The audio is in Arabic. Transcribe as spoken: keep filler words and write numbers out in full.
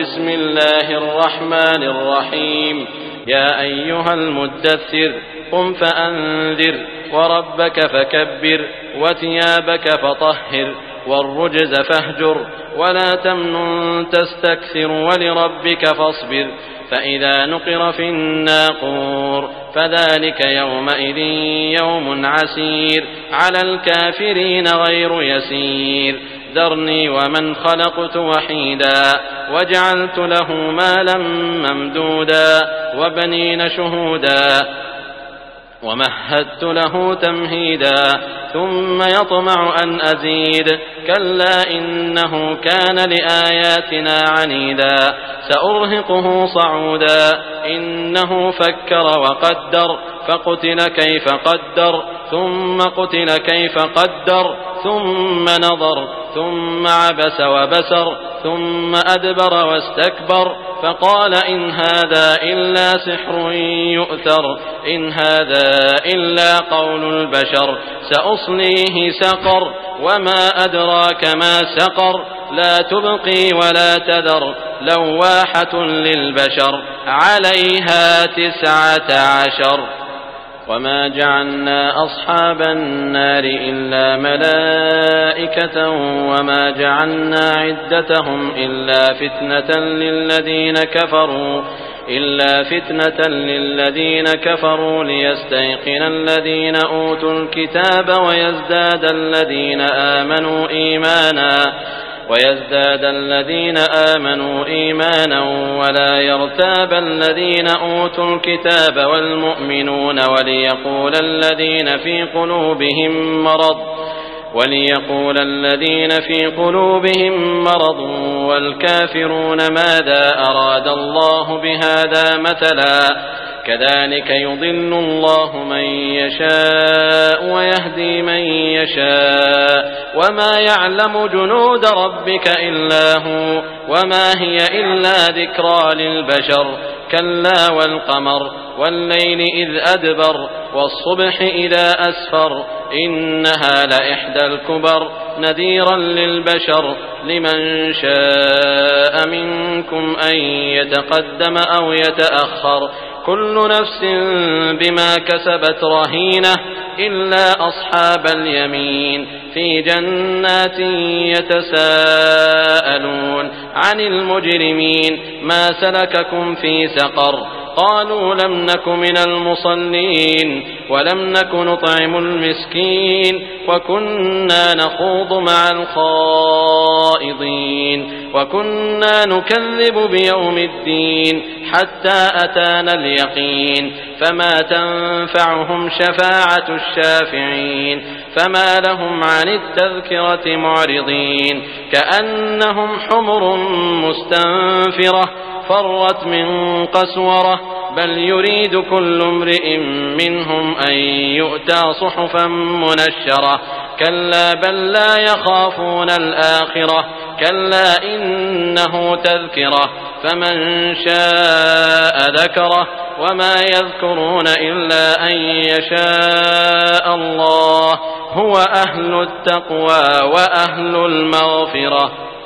بسم الله الرحمن الرحيم يا أيها المدثر قم فأنذر وربك فكبر وثيابك فطهر والرجز فاهجر ولا تمنن تستكثر ولربك فاصبر فإذا نقر في الناقور فذلك يومئذ يوم عسير على الكافرين غير يسير ذرني ومن خلقت وحيدا وجعلت له مالا ممدودا وبنين شهودا ومهدت له تمهيدا ثم يطمع أن أزيد كلا إنه كان لآياتنا عنيدا سأرهقه صعودا إنه فكر وقدر فقتل كيف قدر ثم قتل كيف قدر ثم نظر ثم عبس وبسر ثم أدبر واستكبر فقال إن هذا إلا سحر يؤثر إن هذا إلا قول البشر سأصليه سقر وما أدراك ما سقر لا تبقي ولا تذر لواحة للبشر عليها تسعة عشر وما جعلنا أصحاب النار إلا ملائكة وما جعلنا عدتهم إلا فتنة للذين كفروا إلا فتنة للذين كفروا ليستيقن الذين أوتوا الكتاب ويزداد الذين آمنوا إيمانا ويزداد الذين آمنوا إيمانا ولا يرتاب الذين أوتوا الكتاب والمؤمنون وليقول الذين في قلوبهم مرض وليقول الذين في قلوبهم مرض والكافرون ماذا أراد الله بهذا مثلا كذلك يضل الله من يشاء ويهدي من يشاء وما يعلم جنود ربك إلا هو وما هي إلا ذكرى للبشر كلا والقمر والليل إذ أدبر والصبح إذا أسفر إنها لإحدى الكبر نذيرا للبشر لمن شاء منكم أن يتقدم أو يتأخر كل نفس بما كسبت رهينة إلا أصحاب اليمين في جنات يتساءلون عن المجرمين ما سلككم في سقر قالوا لم نك من المصلين ولم نك نطعم المسكين وكنا نخوض مع الخائضين وكنا نكذب بيوم الدين حتى أتانا اليقين فما تنفعهم شفاعة الشافعين فما لهم عن التذكرة معرضين كأنهم حمر مستنفرة فرت من قسورة بل يريد كل امرئ منهم أن يؤتى صحفا منشرة كلا بل لا يخافون الآخرة كلا إنه تذكرة فمن شاء ذكره وما يذكرون إلا أن يشاء الله هو أهل التقوى وأهل المغفرة.